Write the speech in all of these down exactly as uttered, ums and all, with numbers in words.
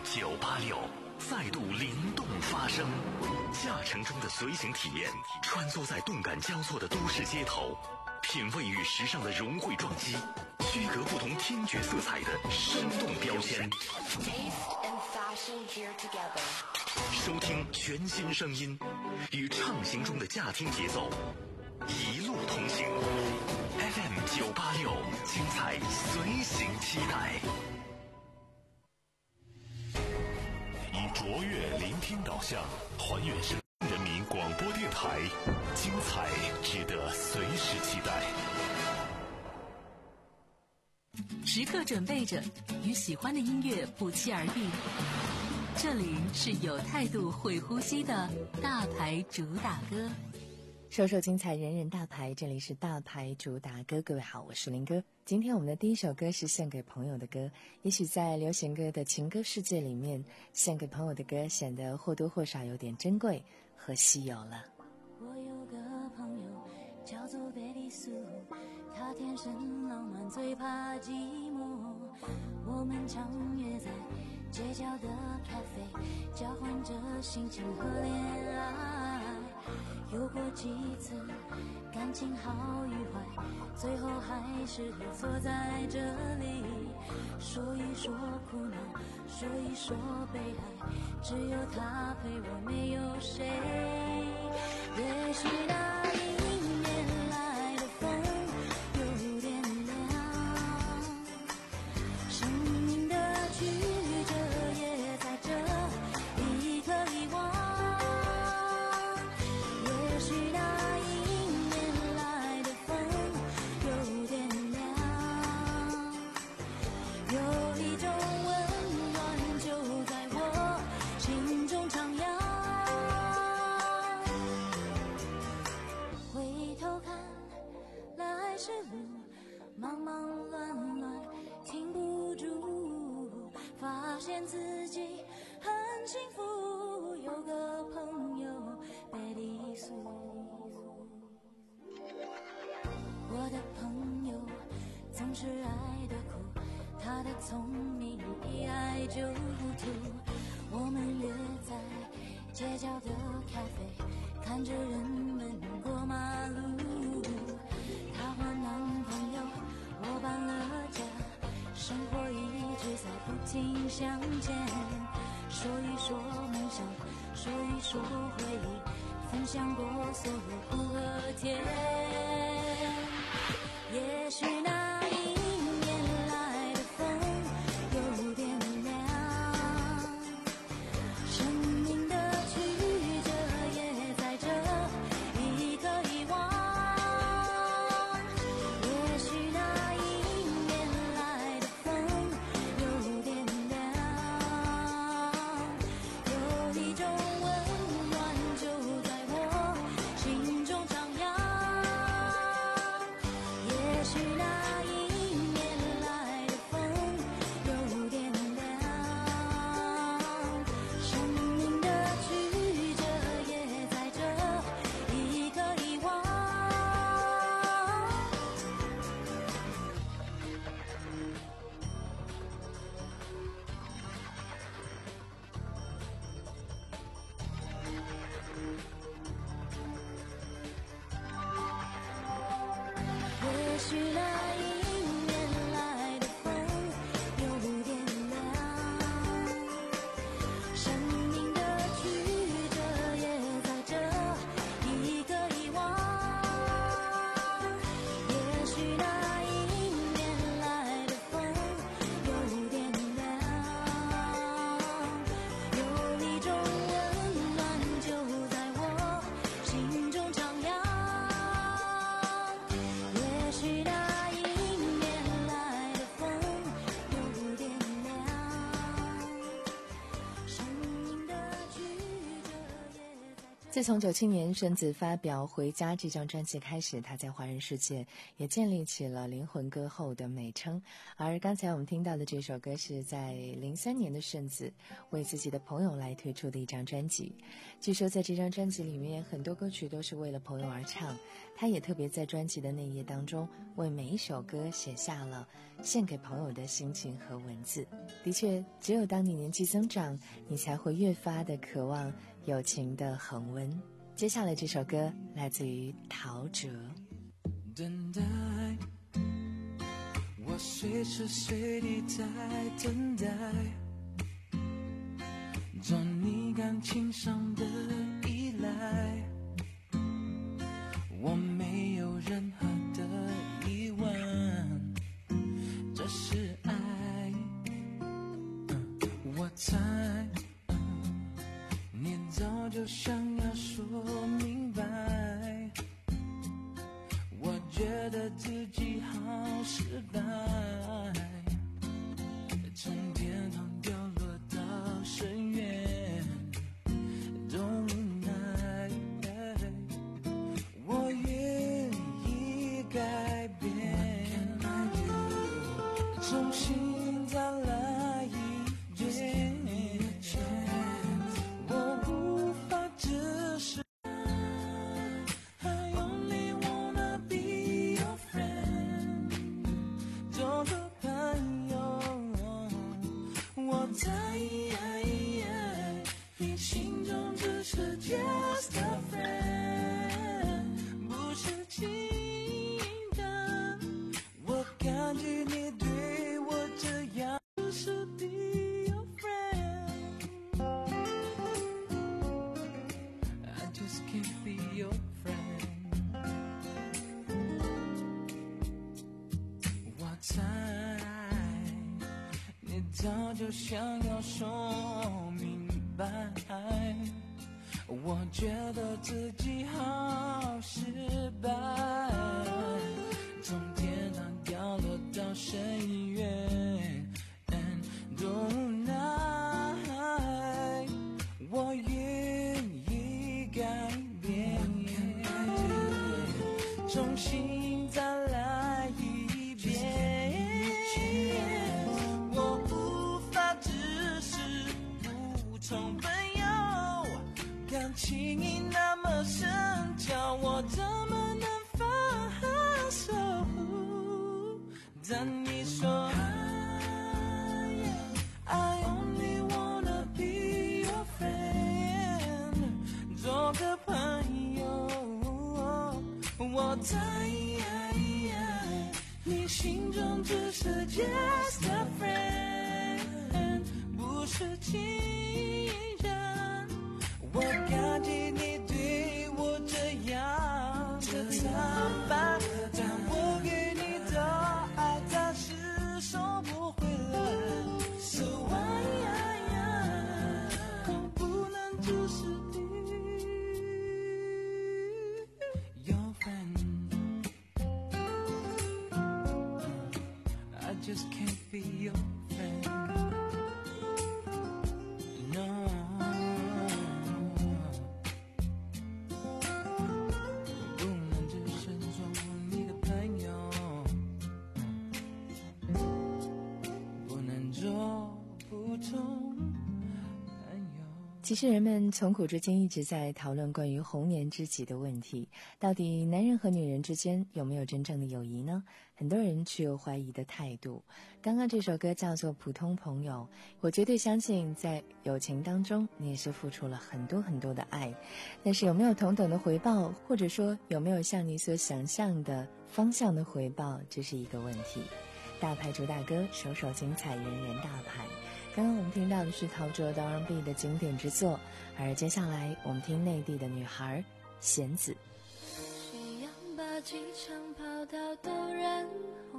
九八六再度灵动发声，驾乘中的随行体验，穿梭在动感交错的都市街头，品味与时尚的融汇撞击，区隔不同听觉色彩的生动标签。收听全新声音，与畅行中的驾听节奏，一路同行。F M 九八六，精彩随行期待。以卓越聆听导向，还原声人民广播电台，精彩值得随时期待。 时刻准备着与喜欢的音乐不期而遇，这里是有态度会呼吸的大牌主打歌。 首首精彩，人人大牌，这里是大牌主打歌。各位好，我是林哥。今天我们的第一首歌是献给朋友的歌，也许在流行歌的情歌世界里面，献给朋友的歌显得或多或少有点珍贵和稀有了。 我有个朋友叫做贝利苏，他天生浪漫，最怕寂寞。我们常约在街角的咖啡，交换着心情和恋爱。有过几次感情好与坏，最后还是坐在这里，说一说苦恼，说一说悲哀，只有他陪我，没有谁。也许那迎面来的风有点凉，生命的曲折也在这一刻遗忘。也许那迎面来的风有点凉，有一种温暖就在我心中徜徉。回头看来时路忙忙乱乱，停不住，发现自己很幸福，有个朋友贝利苏。我的朋友总是爱的苦，他的聪明一爱就糊涂。我们约在街角的咖啡，看着人们过马路。她和男朋友我搬了家，生活一直在不停向前。说一说梦想，说一说回忆，分享过所有苦和甜。也许那迎面来的风有点凉，生命的曲折也在这一刻遗忘。也许那迎面来的风有点凉，有一种温暖就在我心中徜徉。也许那迎面来的风有点凉，生命的曲折也在这一刻遗忘。也许那迎面来的风有点凉，生命的曲折也在这一刻遗忘。也许那迎面来的风有点凉，有一种温暖就在我心中徜徉。也许那迎自从九七年顺子发表《回家》这张专辑开始，他在华人世界也建立起了灵魂歌后的美称。而刚才我们听到的这首歌是在零三年的顺子为自己的朋友来推出的一张专辑。据说在这张专辑里面，很多歌曲都是为了朋友而唱，他也特别在专辑的内页当中为每一首歌写下了献给朋友的心情和文字。的确，只有当你年纪增长，你才会越发的渴望友情的恒温。接下来这首歌来自于陶喆。 等待，我随时随地在等待，做你感情上的依赖，我没有任何的疑问，这是爱。嗯、我猜你早就想要说明白，我觉得自己好失败，从天堂掉落到深渊都无奈，我愿意改变，重新再来一遍，早就想要说明白，我觉得自己好失败，从天堂掉落到深渊都无奈，我愿意改变，重新再来一遍，从朋友，感情已那么深，叫我怎么能放手？但你说 I only wanna be your friend， 做个朋友，我在你心中只是 just a friend， 不是情人，我感激你对我这样的坦白，但我给你的爱暂时收不回来， So why 我不能只是 be your friend， I just can't be your friend， 其实人们从古至今一直在讨论关于红颜知己的问题，到底男人和女人之间有没有真正的友谊呢？很多人持有怀疑的态度。刚刚这首歌叫做《普通朋友》，我绝对相信在友情当中你也是付出了很多很多的爱，但是有没有同等的回报，或者说有没有像你所想象的方向的回报，这是一个问题。大牌主打歌，首首精彩，人人大牌。刚刚我们听到的是陶喆的 R and B 的经典之作，而接下来我们听内地的女孩弦子。 夕阳把机场跑道都染红，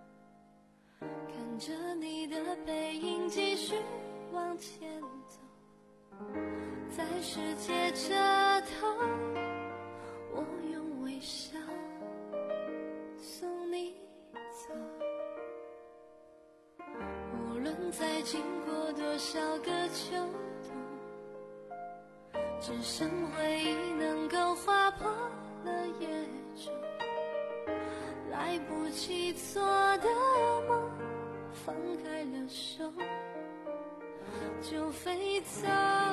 看着你的背影继续往前走，在世界这头，我用微笑送你走，无论再经过多少个秋冬， 只剩回忆能够划破了夜昼，来不及做的梦，放开了手就飞走。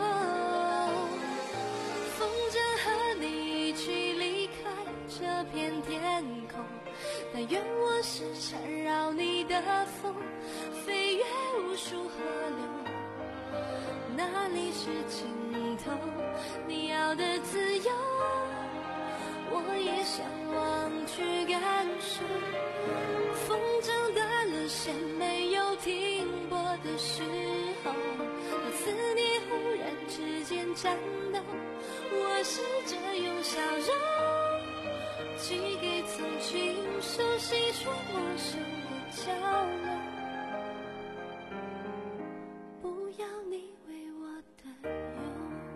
风筝和你一起离开这片天空，但愿我是缠绕你的风，飞越无数河流，哪里是尽头？你要的自由，我也向往去感受。风筝断了线，没有停泊的时候，当思念忽然之间颤抖，我试着用笑容寄给曾经熟悉却陌生的角落，不要你为我担忧。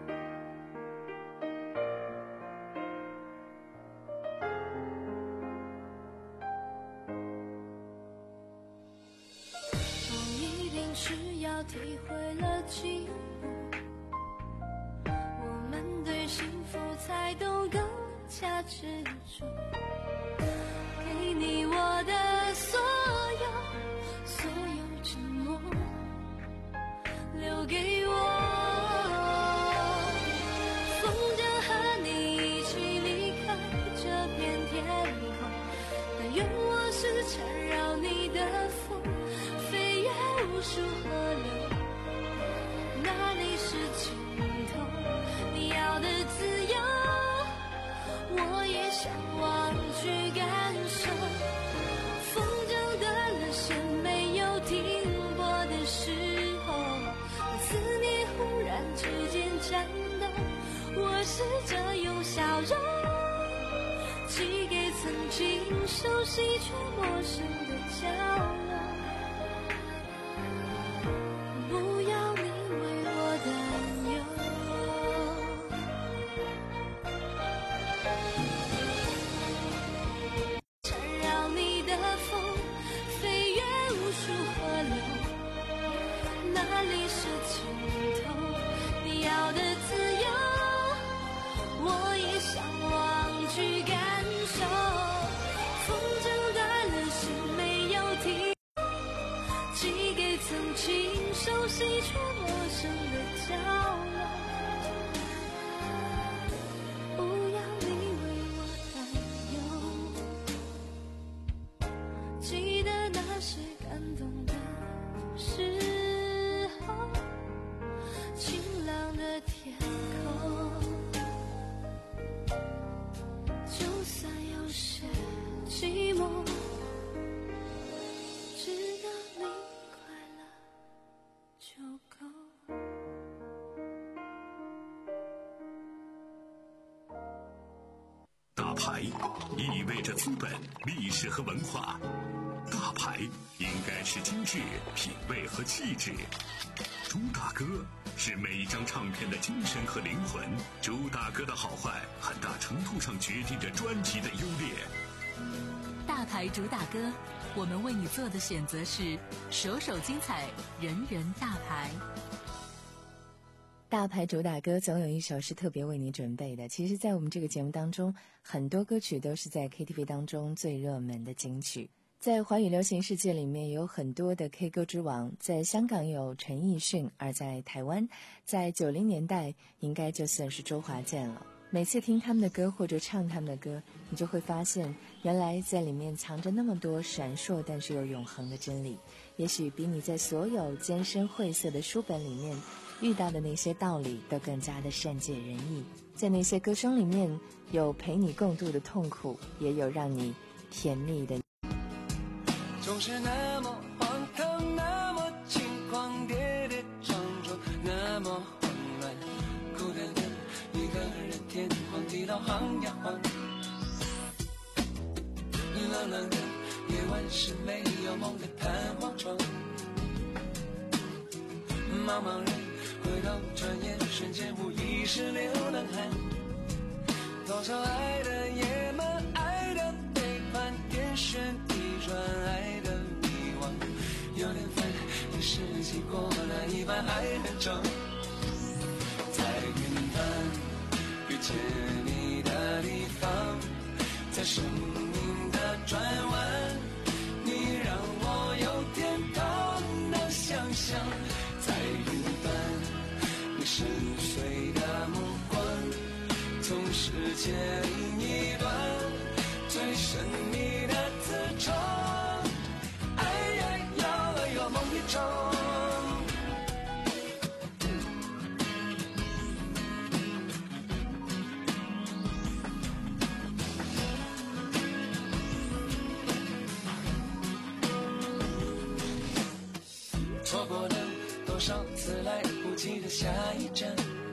不一定是要体会了寂寞，我们对幸福才懂更加执着，给你我的所有，所有承诺留给我。风筝和你一起离开这片天空，但愿我是缠绕你的风，飞越无数河流，哪里是尽头？你要的自由，我也向往去感受。风筝断了线，没有停泊的时候，当思念忽然之间颤抖，我试着用笑容寄给曾经熟悉却陌生的角落，不要你为我担忧。缠绕你的风，飞越无数河流，哪里是尽头？你要的自由，我也向往去感受。风筝断了线，没有停，寄给曾经熟悉却陌生的角落，不要你为我担忧。记得那些感动的时候，晴朗的天空，就算有些寂寞，只要你快乐就够。 大牌意味着资本、历史和文化，大牌应该是精致、品味和气质。朱大哥是每一张唱片的精神和灵魂，朱大哥的好坏很大程度上决定着专辑的优劣。 大牌主打歌，我们为你做的选择是首首精彩，人人大牌。 大牌主打歌总有一首是特别为你准备的。其实在我们这个节目当中，很多歌曲都是在 K T V 当中最热门的金曲。在华语流行世界里面有很多的 K 歌之王，在香港有陈奕迅，而在台湾在九零年代应该就算是周华健了。每次听他们的歌或者唱他们的歌，你就会发现原来在里面藏着那么多闪烁但是又永恒的真理，也许比你在所有艰深晦涩的书本里面遇到的那些道理都更加的善解人意。在那些歌声里面有陪你共度的痛苦，也有让你甜蜜的。 总是那么荒唐，那么轻狂，跌跌撞撞，那么慌乱，孤单的一个人，天荒地老晃呀晃。冷冷的夜晚是没有梦的弹簧床，茫茫人回头转眼，瞬间无意识流浪汗。多少爱的野蛮，爱的背叛，天旋地转，爱的迷惘。有点烦，也是经过了一半，爱很重。在云端在生命的转弯，你让我有点动的想象，在云端，你深邃的目光，从世界另一端，最神秘的自创，哎呀呀，哎呦梦一场。错过了多少次来不及的下一站，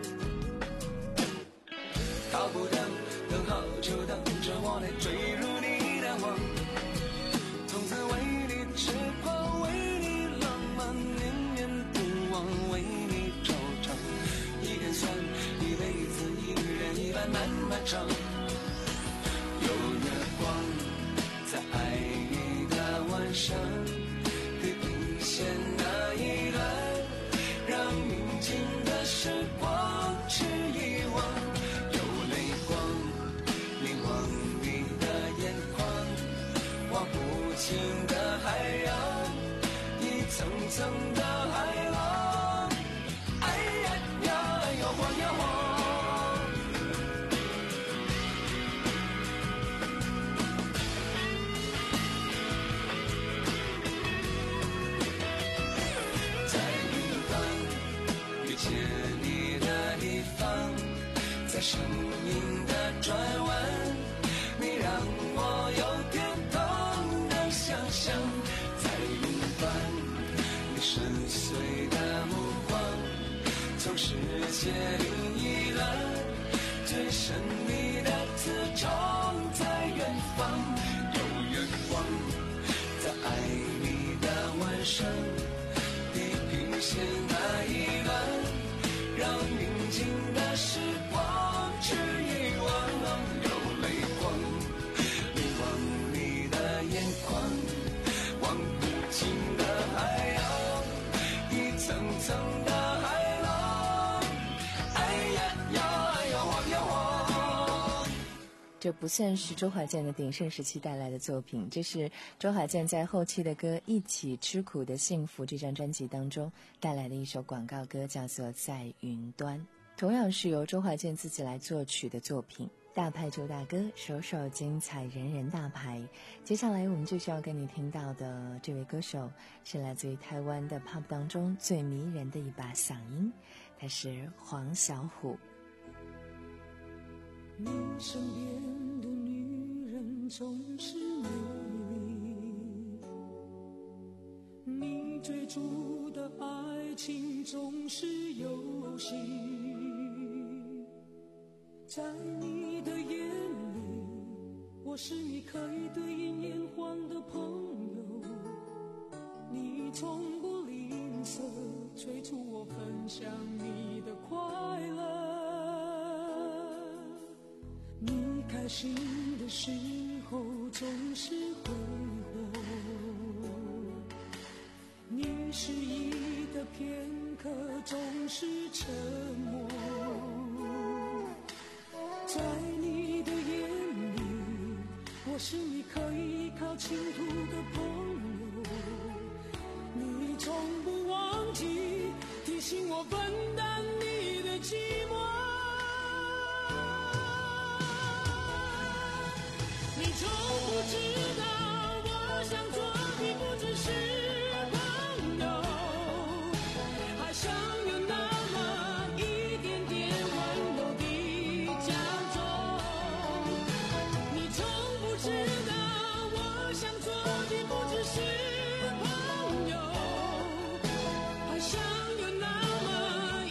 逃不掉，等好久等着我来坠入你的网，从此为你痴狂，为你浪漫，念念不忘，为你惆怅，一根酸，一辈子一人一半漫漫长，有月光在爱你的晚上，可以显那一段让宁静的时光去遗忘，有泪光凝望你的眼眶，划不清的海洋，一层层的海浪，哎呀呀，哎呦晃呀晃。在生命的转弯，你让我有点动的想象，在云端，你深邃的目光，从世界另一端，最神秘的自创，在远方，有月光，在爱你的晚上，地平线那一端，让宁静的时光去遗忘，有泪光凝望你的眼眶，望不尽的海洋，一层层的海浪，哎呀呀，哎呀晃呀晃。 这不算是周华健的鼎盛时期带来的作品，这是周华健在后期的歌《一起吃苦的幸福》这张专辑当中带来的一首广告歌，叫做《在云端》，同样是由周华健自己来作曲的作品。大牌周大哥，首首精彩，人人大牌。接下来我们就需要跟你听到的这位歌手是来自于台湾的 pop 当中最迷人的一把嗓音，他是黄小琥。 你身边的女人总是美丽，你追逐的爱情总是游戏，在你的眼里，我是你可以对饮言欢的朋友，你从不吝啬催促我分享你的快乐，你开心的时候总是挥霍，你失意的片刻总是沉默，在你的眼里，我是你可以依靠倾吐的朋友，你从不忘记提醒我分担你的寂寞，你从不知道我想做的不只是朋友，还想有那么一点点温柔的假装，你从不知道我想做的不只是朋友，还想有那么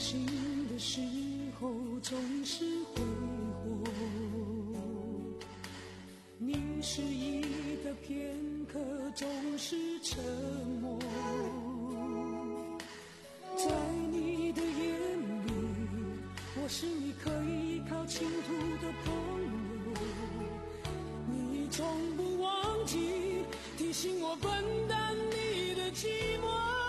心的时候总是挥霍，你失意的片刻总是沉默，在你的眼里，我是你可以依靠倾吐的朋友，你从不忘记提醒我分担你的寂寞。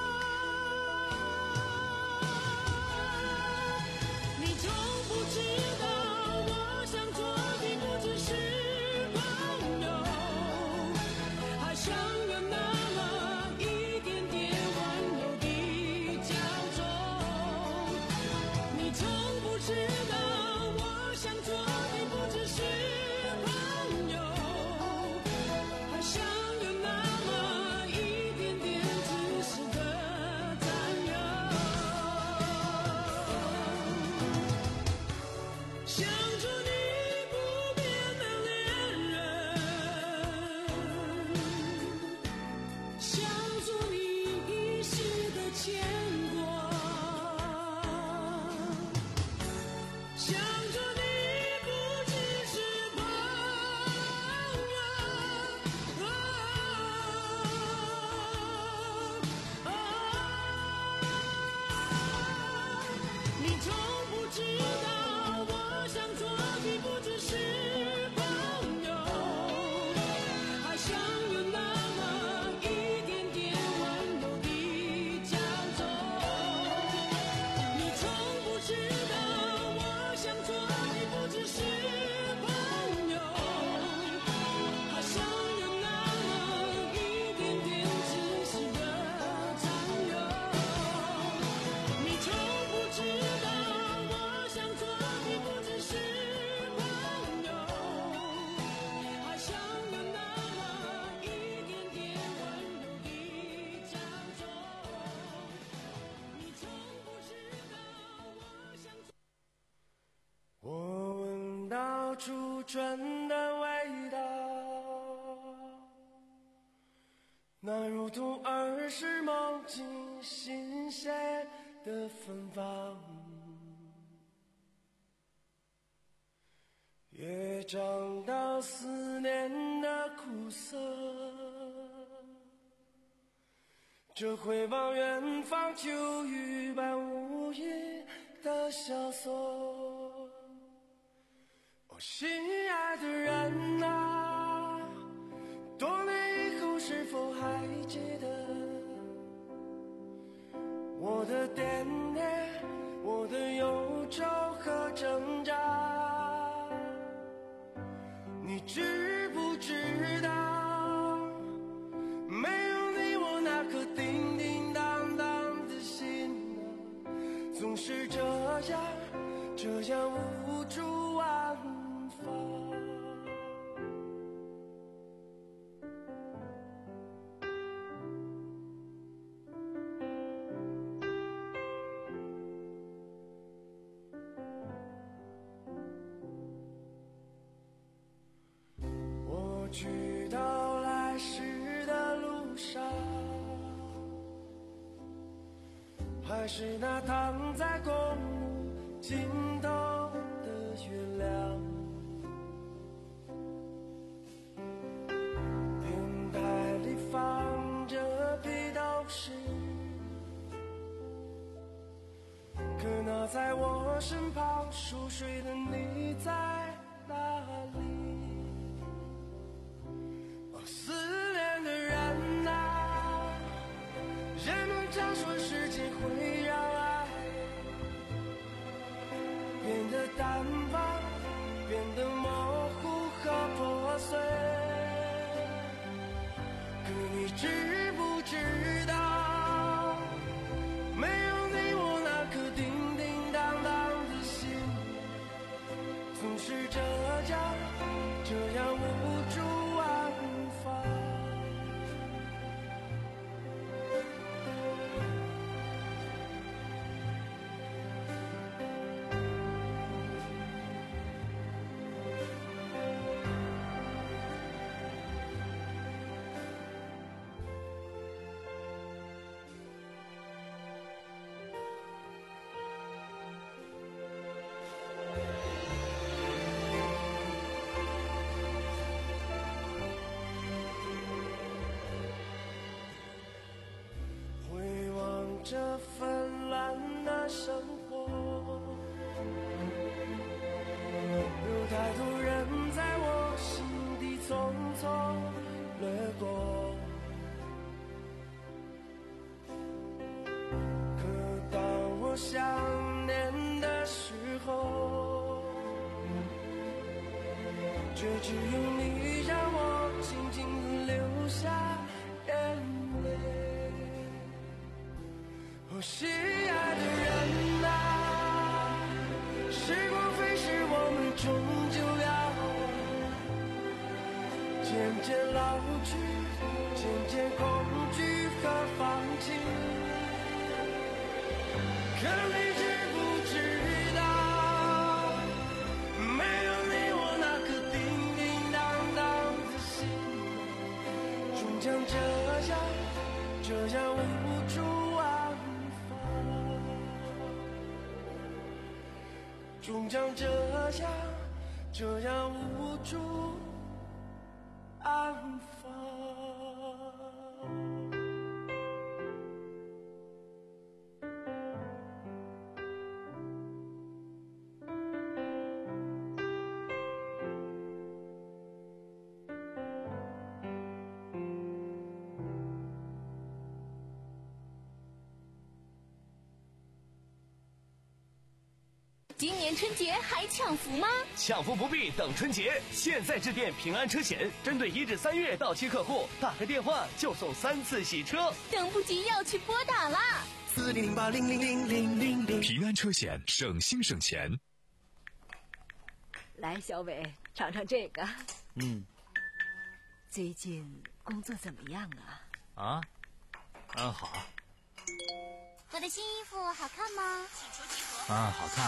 初春的味道，那如同儿时梦境新鲜的芬芳，也尝到思念的苦涩，这回望远方秋雨般无垠的萧索。哦，心爱的人啊，多年以后是否还记得我的惦念，我的忧愁和挣扎？你知不知道，没有你我那颗叮叮当当的心啊，总是这样这样无助安放。我去到来时的路上，还是那躺在公路尽头的月亮，电台里放着披头士，可那在我身旁熟睡的你在哪里？哦，思念的人啊，人们常说时间会让爱变得淡忘，变得模糊和破碎。可你知不知道，没有你我那颗叮叮当当的心，总是却只有你让我静静地流下眼泪。哦，心爱的人啊，时光飞逝，我们终究要渐渐老去，渐渐恐惧和放弃。可你知不知道，没有你我那颗叮叮当当的心，终将这样这样无处安放，终将这样这样无处安放。 今年春节还抢福吗？ 抢福不必等春节，现在致电平安车险，针对一至三月到期客户，打个电话就送三次洗车。 等不及要去拨打啦！ 四零零八零零零零零零。 平安车险，省心省钱。 来，小伟，尝尝这个。 嗯。 最近工作怎么样啊？ 啊？嗯，好。 我的新衣服好看吗？ 啊，好看。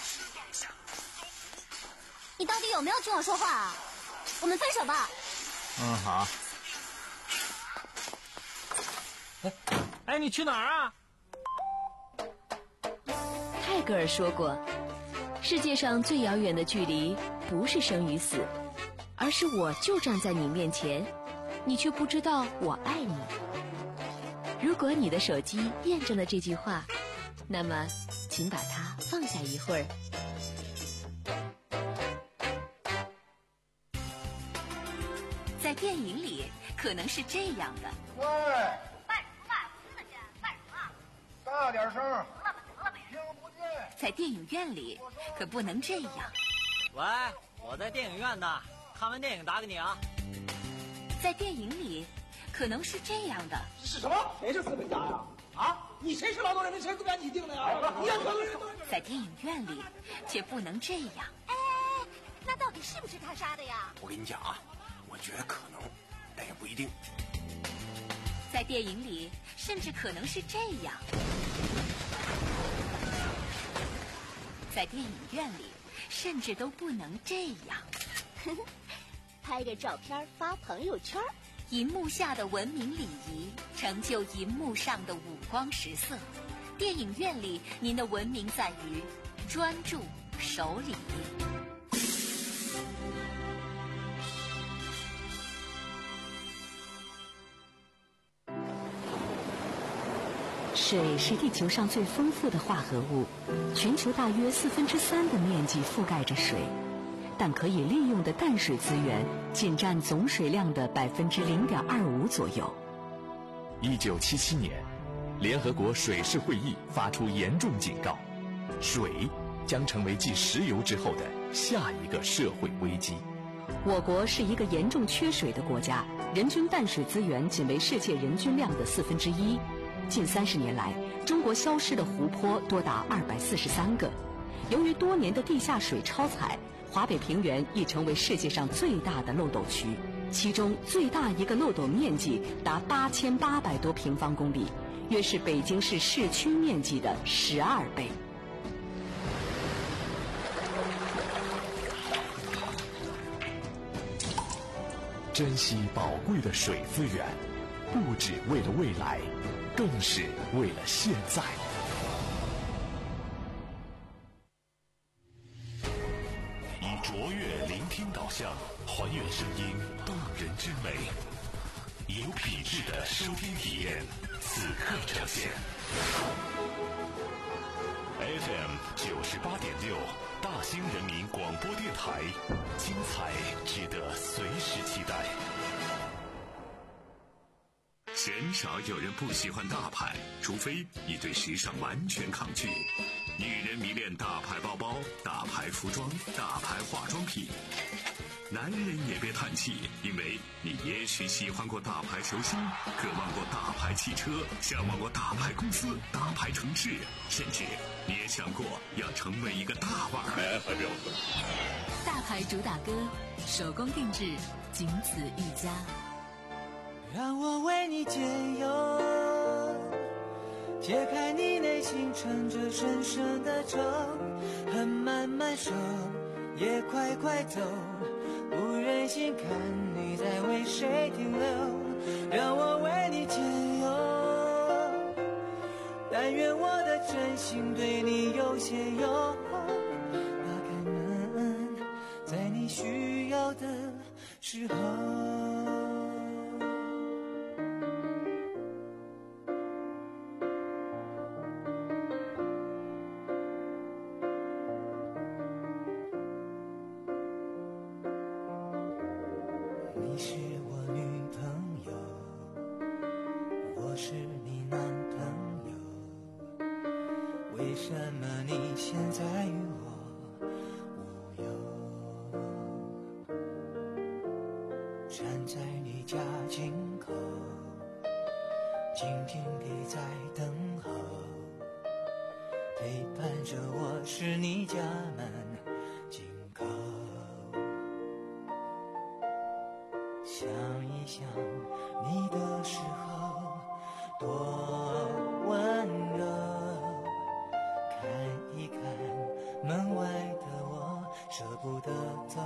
你到底有没有听我说话啊？我们分手吧。 嗯，好。哎，哎，你去哪儿啊？ 泰戈尔说过，世界上最遥远的距离不是生与死，而是我就站在你面前，你却不知道我爱你。如果你的手机验证了这句话，那么请把它放下一会儿。在电影里可能是这样的。 喂， 卖什么卖？我听得见，卖什么？ 大点声。 得了吧，得了吧， 听不见。 在电影院里可不能这样。 喂，我在电影院呢，看完电影打给你啊。 在电影里可能是这样的。 是什么？谁是资本家呀？啊，你谁是劳动人民？谁资本家你定的呀？你要在电影院里却不能这样。 哎，那到底是不是他杀的呀？ 我跟你讲啊，我觉得可能，但也不一定。 在电影里甚至可能是这样。在电影院里甚至都不能这样。 拍个照片发朋友圈。 银幕下的文明礼仪，成就银幕上的五光十色。电影院里，您的文明在于专注、守礼。水是地球上最丰富的化合物，全球大约四分之三的面积覆盖着水。但可以利用的淡水资源仅占总水量的百分之零点二五左右。 一九七七年，联合国水事会议发出严重警告，水将成为继石油之后的下一个社会危机。 我国是一个严重缺水的国家，人均淡水资源仅为世界人均量的四分之一。近三十年来，中国消失的湖泊多达二百四十三个。由于多年的地下水超采，华北平原已成为世界上最大的漏斗区，其中最大一个漏斗面积达八千八百多平方公里，约是北京市市区面积的十二倍。 珍惜宝贵的水资源，不只为了未来，更是为了现在。以卓越聆听导向，还原声音动人之美，有品质的收听体验，此刻呈现。F M 九十八点六，大兴人民广播电台，精彩值得随时期待。鲜少有人不喜欢大牌，除非你对时尚完全抗拒。女人迷恋大牌包包、大牌服装、大牌化妆品。 男人也别叹气，因为你也许喜欢过大牌球星，渴望过大牌汽车，向往过大牌公司、大牌城市，甚至你也想过要成为一个大腕儿。 大牌主打歌，手工定制，仅此一家。 让我为你解忧，解开你内心缠着深深的愁，恨慢慢收，也快快走，不忍心看你在为谁停留。让我为你解忧，但愿我的真心对你有些用。打开门，在你需要的时候。你是我女朋友，我是你男朋友，为什么你现在与我无忧？站在你家进口，静静地在等候，陪伴着我是你家门紧扣。想一想你的时候多温柔，看一看门外的我舍不得走。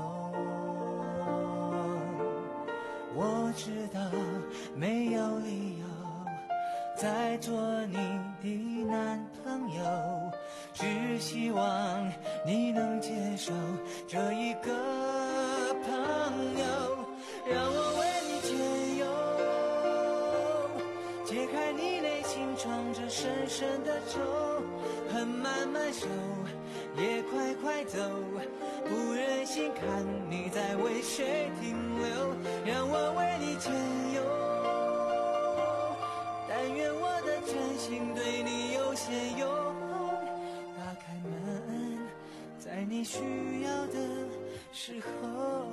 我知道没有理由再做你的男朋友，只希望你能接受这一个朋友。让我为你解忧，解开你内心藏着深深的愁，恨慢慢收，也快快走，不忍心看你在为谁停留。让我为你解忧，但愿我的真心对你有些用。打开门，在你需要的时候。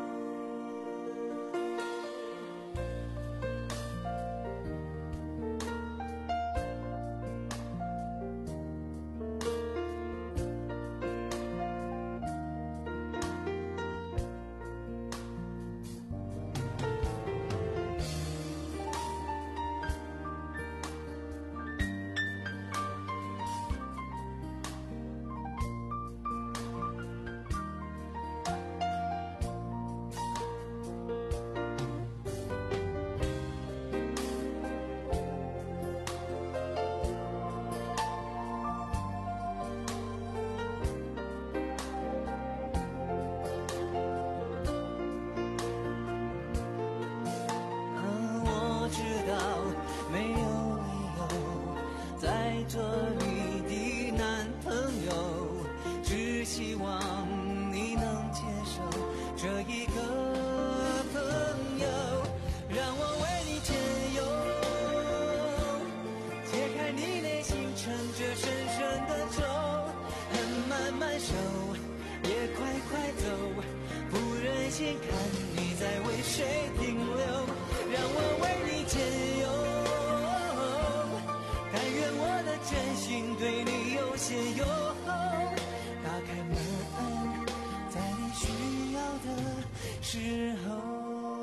做你的男朋友，只希望你能接受这一个朋友。让我为你解忧，解开你内心藏着深深的愁，恨慢慢收，也快快走，不忍心看你在为谁停留。让我为你解忧，但愿我的真心对你有些用。打开门，在你需要的时候。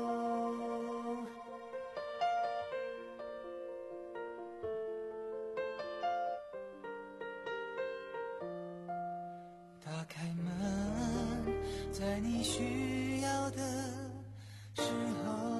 打开门，在你需要的时候。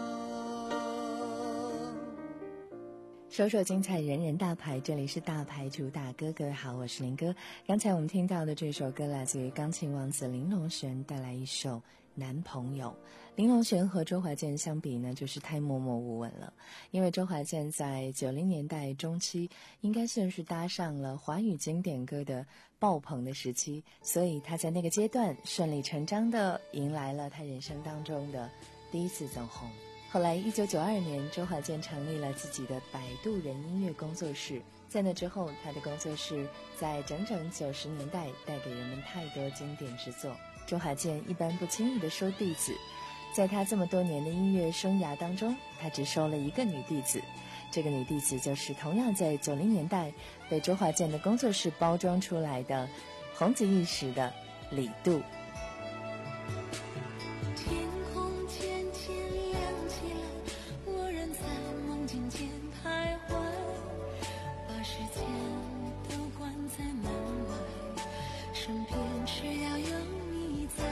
首首精彩，人人大牌，这里是大牌主打歌。各位好，我是林哥。刚才我们听到的这首歌来自于钢琴王子林隆璇带来一首男朋友。林隆璇和周华健相比呢，就是太默默无闻了。因为周华健在九零年代中期应该算是搭上了华语经典歌的爆棚的时期，所以他在那个阶段顺理成章的迎来了他人生当中的第一次走红。后来一九九二年，周华健成立了自己的摆渡人音乐工作室。在那之后，他的工作室在整整九十年代带给人们太多经典之作。 周华健一般不轻易地收弟子，在他这么多年的音乐生涯当中，他只收了一个女弟子。这个女弟子就是同样在九零年代被周华健的工作室包装出来的红极一时的李杜。 天空渐渐亮起来，我仍在梦境间徘徊，把时间都关在门外，身边只要有你在，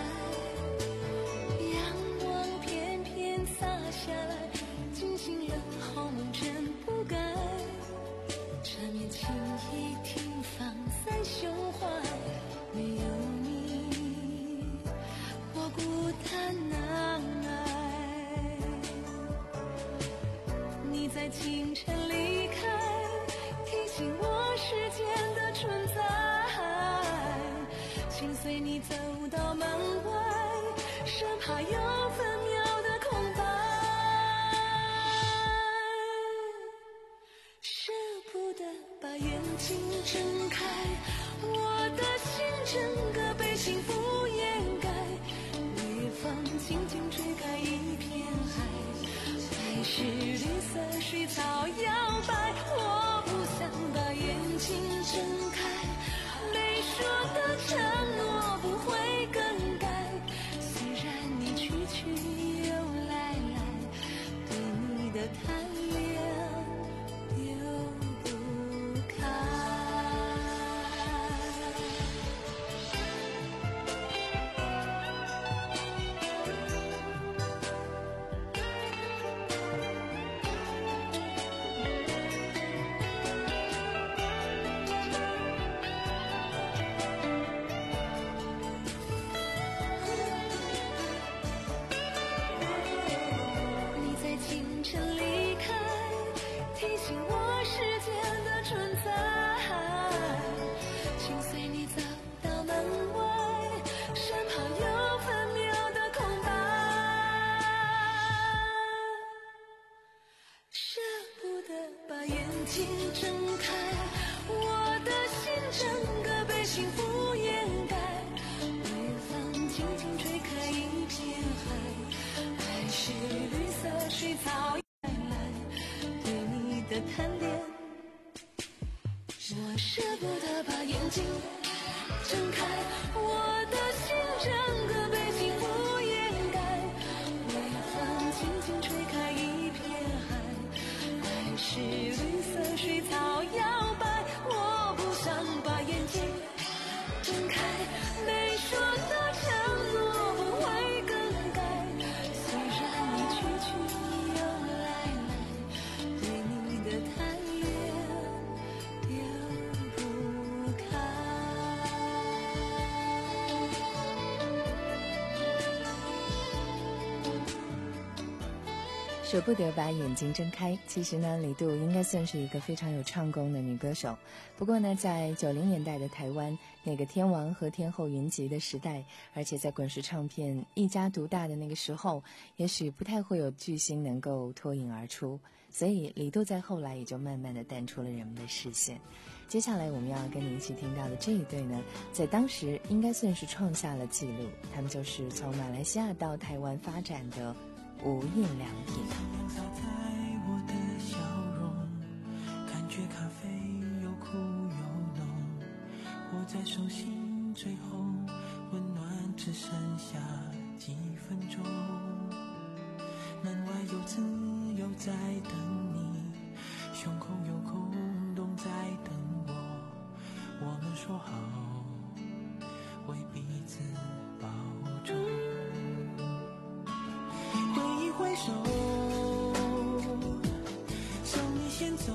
阳光偏偏洒下来，惊醒了好梦真不该，缠绵情意停放在胸怀，没有你我孤单难挨。你在清晨离开，提醒我时间的存在，心随你走到门外，生怕有分秒的空白，舍不得把眼睛睁开，我的心整个被幸福掩盖，微风轻轻吹开一片海，海是绿色水草摇摆，我不想把眼睛睁开，没说的承诺不会更改，虽然你去去又来来，对你的贪恋丢不开。你在清晨离开，提醒我时间的存在，心随你走到门外，身旁有分秒的空白，舍不得把眼睛睁开，我的心整个被幸福掩盖，微风轻轻吹开一片海，海是绿色水草来来，对你的贪恋，我舍不得把眼睛睁开，我的心整个被幸福掩盖，微风轻轻吹开一片海，海是绿色水草摇摆，我不想把眼睛睁开，没说的承诺不会更改，虽然你去去又来来，对你的贪恋丢不开。 舍不得把眼睛睁开。其实呢，李杜应该算是一个非常有唱功的女歌手。不过呢，在九零年代的台湾，那个天王和天后云集的时代，而且在滚石唱片一家独大的那个时候，也许不太会有巨星能够脱颖而出。所以李杜在后来也就慢慢的淡出了人们的视线。接下来我们要跟你一起听到的这一对呢，在当时应该算是创下了纪录，他们就是从马来西亚到台湾发展的无印良品。 洒在我的笑容，感觉咖啡又苦又浓，握在手心最后温暖只剩下几分钟，门外有自由在等你，胸口有空洞在等我，我们说好为彼此保重，挥一挥手，送你先走，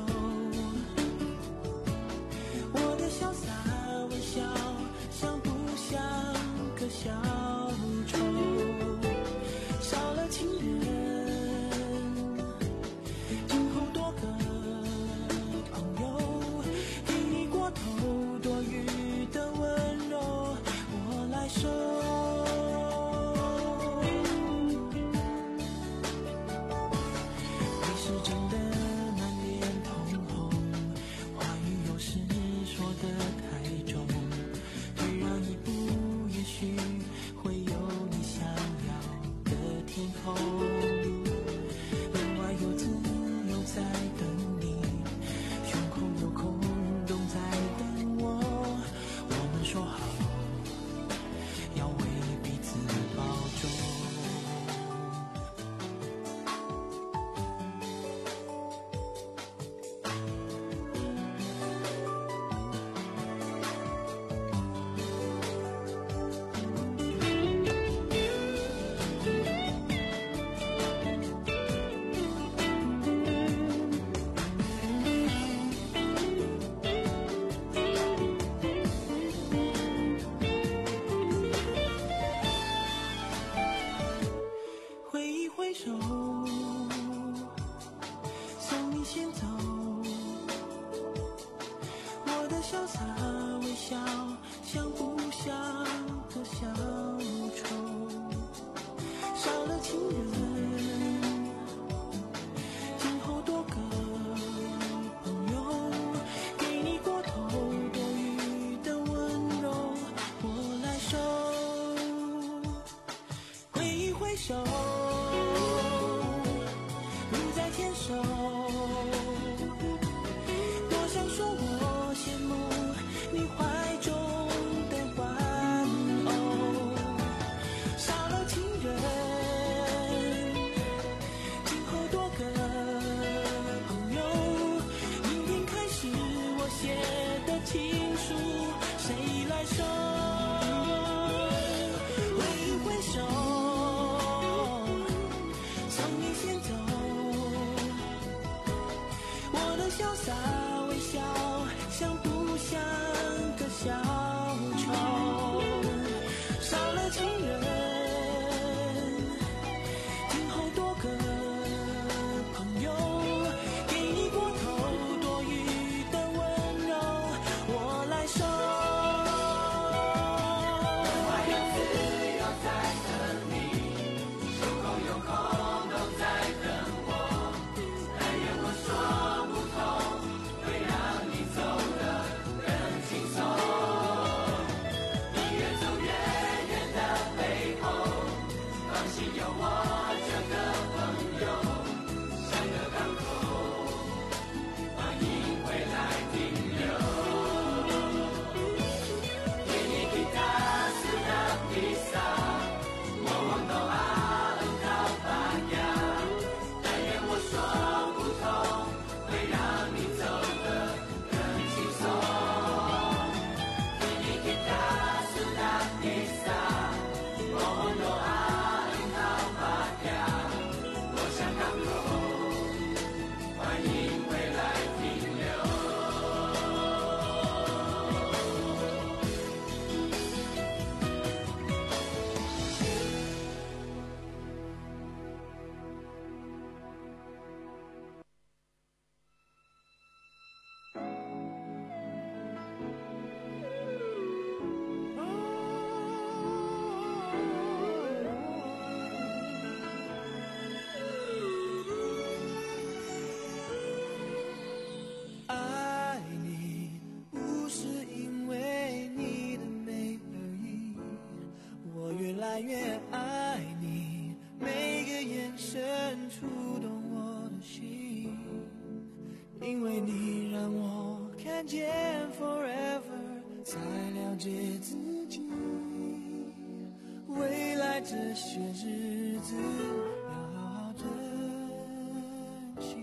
我的潇洒微笑像不像个小丑，少了情人，今后多个朋友，给你过头多余的温柔我来收，你是真的满脸通红，话语有时说得太重，退让一步也许会天空，门外有自由在等你，胸口有空洞在等我。我们说好要为彼此保重。这些日子要好好珍惜。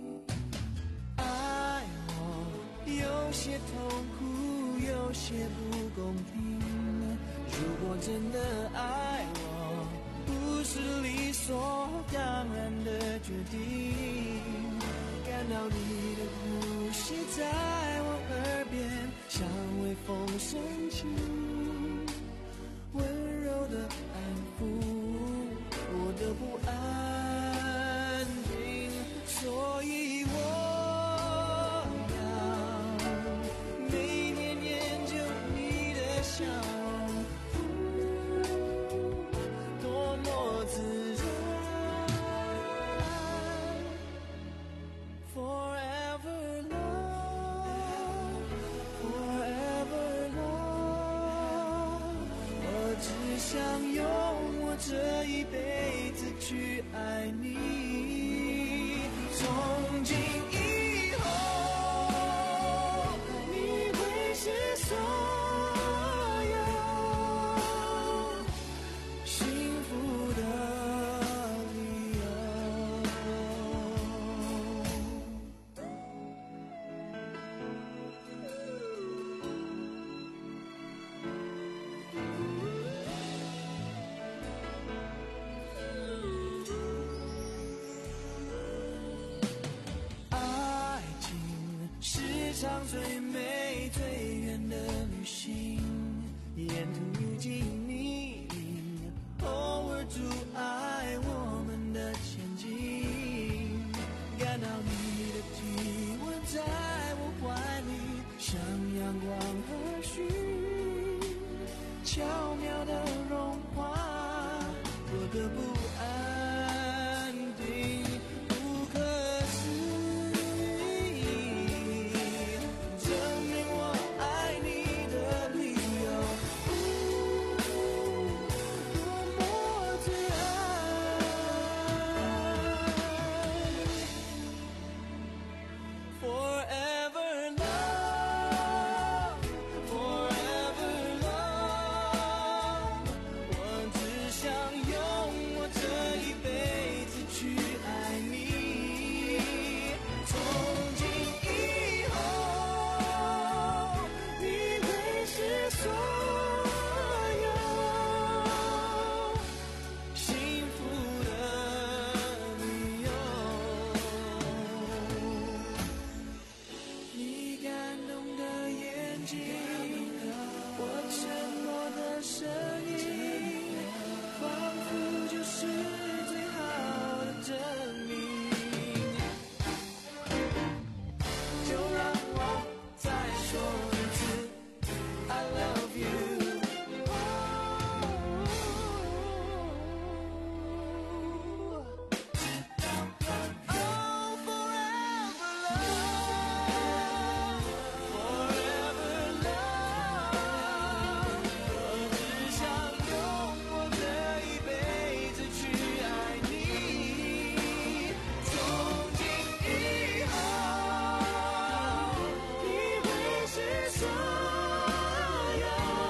爱我有些痛苦，有些不公平。如果真的爱我，不是理所当然的决定。感到你的呼吸在我耳边，像微风深情，温柔的安抚我的不安定，所以我要每年研究你的笑容，多么自然。Forever love, forever love， 我只想用我这一辈子去场最美最远的旅行，沿途遇见你，偶尔阻碍我们的前进，感到你的体温在我怀里，像阳光和煦，巧妙的融化我的不安定，不可思议，证明我爱你的理由，多么自然 Forever love Forever love 我只想用我这一辈子去爱你，从今以后你会是所有幸福的理由，你感动的眼睛，我沉默的声音，仿佛就是最好的证明，就让我再说一次 I love you Oh forever love Forever love 我只想用我这一辈子去爱你，从今以后你会是所有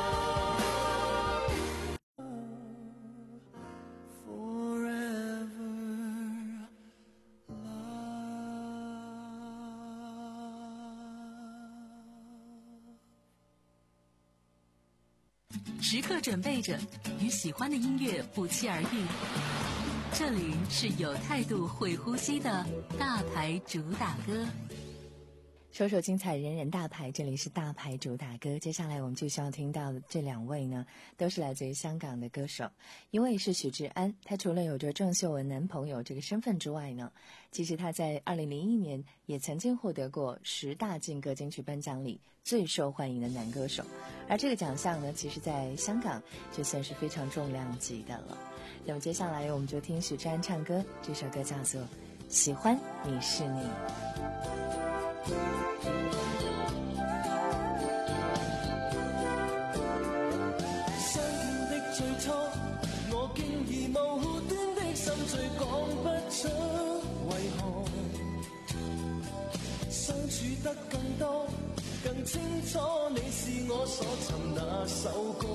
Forever love 时刻准备着与喜欢的音乐不期而遇。这里是有态度会呼吸的大牌主打歌。 首首精彩，人人大牌，这里是大牌主打歌。接下来我们就需要听到的这两位呢，都是来自于香港的歌手。一位是许志安，他除了有着郑秀文男朋友这个身份之外呢，其实他在二零零一年也曾经获得过十大劲歌金曲颁奖里最受欢迎的男歌手，而这个奖项呢，其实在香港就算是非常重量级的了。那么接下来我们就听许志安唱歌，这首歌叫做《喜欢你是你》。 相見的最初，我經已無端的心醉，講不出為何相處得更多，更清楚你是我所尋那首歌，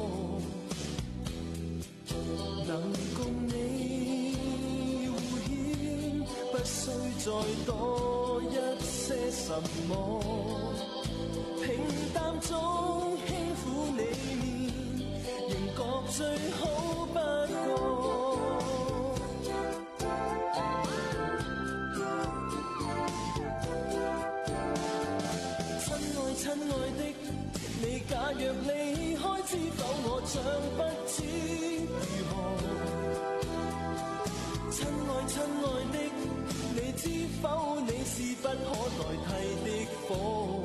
能共你互牽，不需再多一些什麼，平淡中輕撫你面，仍覺最好不過。親愛親愛的，你假若離開，知否我將不知如何？親愛親愛的，你知否你是不可代替的火？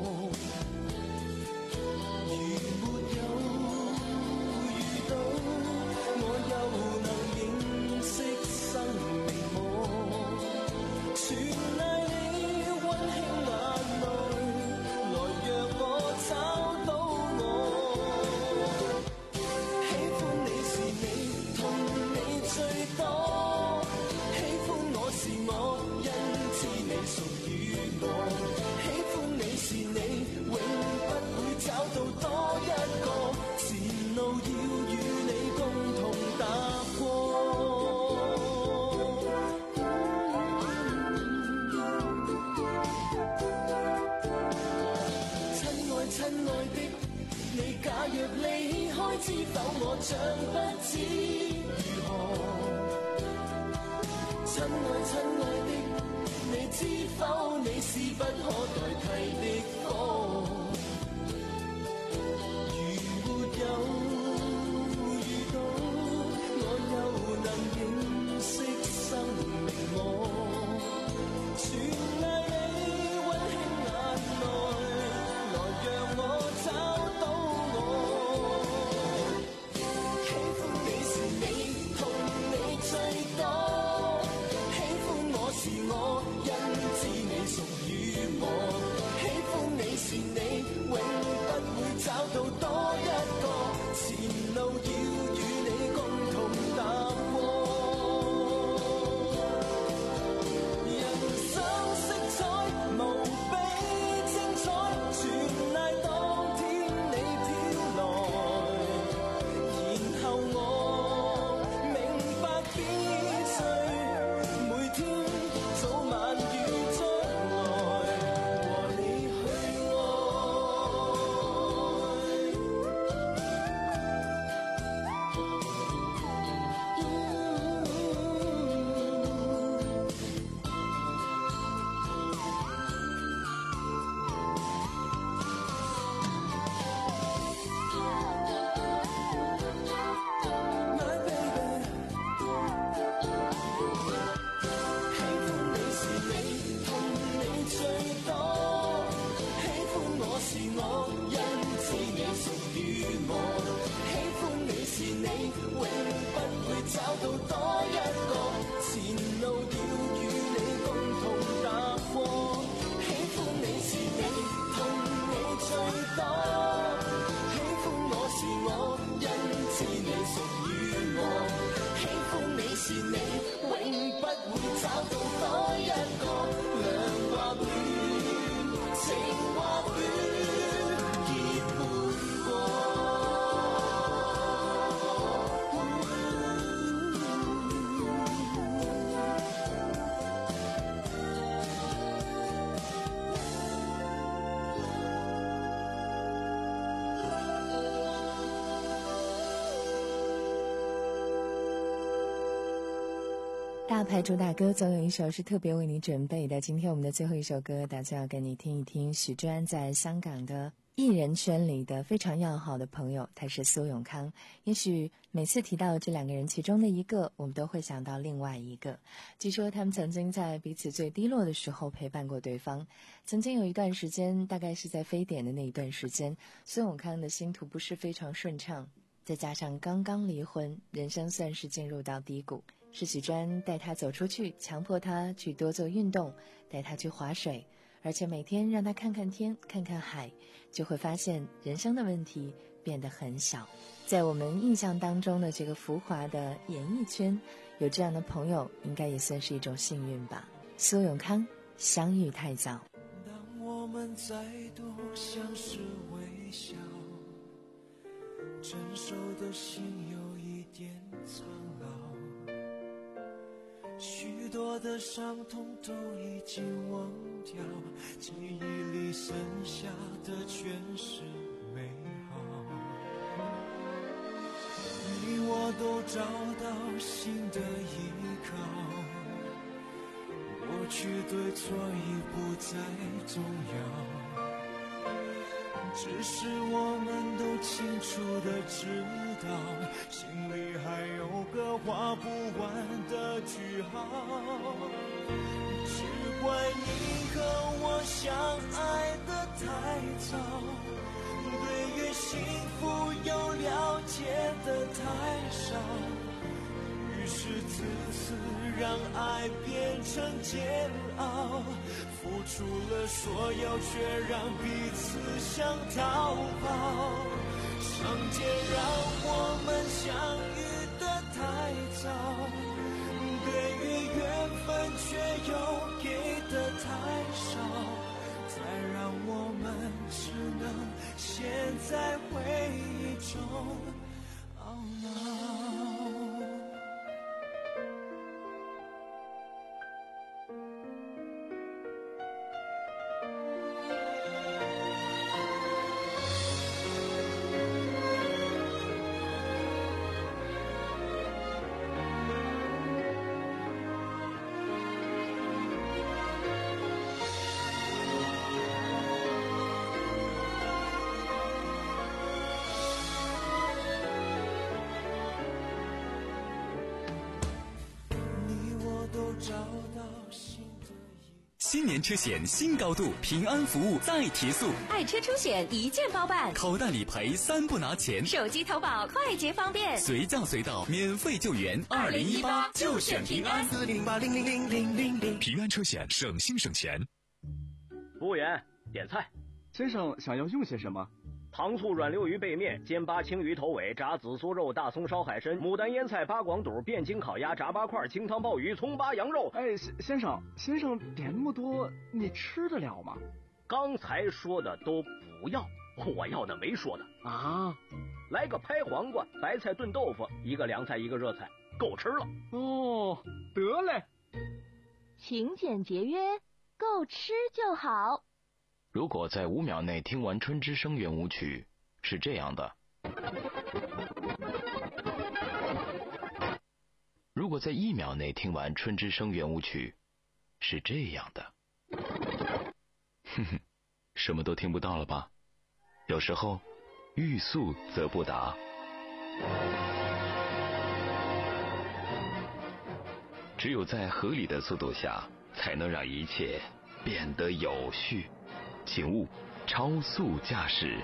如沒有遇到，我又能認識生命麼？全賴你溫馨眼淚，來讓我找到我。喜歡你是你，痛你最多。喜歡我是我，因知你屬於我。喜歡你是你，永不會找到多一個。前路要與你共同踏過。親愛親愛的，你假若離開，知否我將不知如何？親愛親愛的，你知否你是不可代替的火？ 大牌主打歌总有一首是特别为你准备的，今天我们的最后一首歌打算要跟你听一听许专在香港的艺人圈里的非常要好的朋友，他是苏永康。也许每次提到这两个人其中的一个，我们都会想到另外一个。据说他们曾经在彼此最低落的时候陪伴过对方，曾经有一段时间，大概是在非典的那一段时间，苏永康的星途不是非常顺畅，再加上刚刚离婚，人生算是进入到低谷。是许专带他走出去，强迫他去多做运动，带他去划水，而且每天让他看看天，看看海，就会发现人生的问题变得很小。在我们印象当中的这个浮华的演艺圈，有这样的朋友应该也算是一种幸运吧。苏永康，相遇太早。 当我们再度相视微笑，成熟的心有一点苍老，许多的伤痛都已经忘掉，记忆里剩下的全是美好。你我都找到新的依靠，过去对错已不再重要，只是我们都清楚地知道，心里还有个画不完的句号。只怪你和我相爱的太早，对于幸福有了解的太少，于是自私让爱变成煎熬，付出了所有却让彼此想逃跑，上天让我们相遇的太早，对于缘分却又给的太少，才让我们只能陷在回忆中懊恼。 新年车险新高度，平安服务再提速， 爱车出险一键包办， 口袋理赔三不拿钱， 手机投保快捷方便， 随叫随到免费救援。 二零一八就选平安， 四零八零零零零零零。 平安车险，省心省钱。 服务员，点菜。 先生想要用些什么？ 糖醋软溜鱼背面、煎八青鱼头尾、炸紫苏肉、大葱烧海参、牡丹腌菜、八广肚、汴京烤鸭、炸八块、清汤鲍鱼、葱八羊肉。 哎，先生，先生点那么多，你吃得了吗？ 刚才说的都不要，我要的没说的啊。 来个拍黄瓜、白菜炖豆腐，一个凉菜，一个热菜，够吃了。 哦，得嘞。 勤俭节约，够吃就好。 如果在五秒内听完春之声圆舞曲，是这样的；如果在一秒内听完春之声圆舞曲，是这样的。哼哼，什么都听不到了吧？有时候，欲速则不达。只有在合理的速度下，才能让一切变得有序。请勿超速驾驶。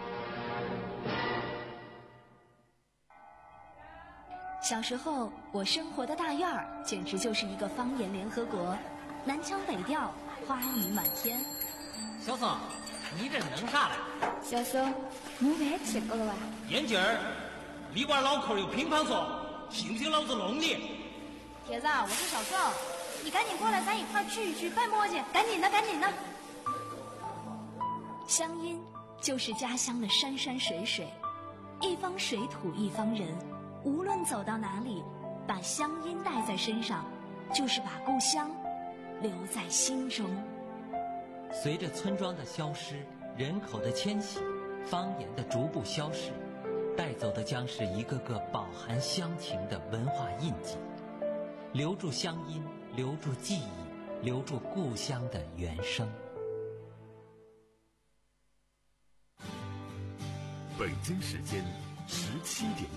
小时候，我生活的大院儿简直就是一个方言联合国，南腔北调，花语满天。 小宋，你这是弄啥嘞？ 小宋，没饭吃过了吧？ 眼镜儿，你娃脑壳有乒乓球，信不信老子弄你？ 铁子，我是小宋，你赶紧过来，咱一块聚一聚，办磨叽，赶紧的，赶紧的。 乡音就是家乡的山山水水，一方水土一方人，无论走到哪里，把乡音带在身上，就是把故乡留在心中。 随着村庄的消失，人口的迁徙，方言的逐步消逝，带走的将是一个个饱含乡情的文化印记。 留住乡音，留住记忆，留住故乡的原声。 北京时间十七点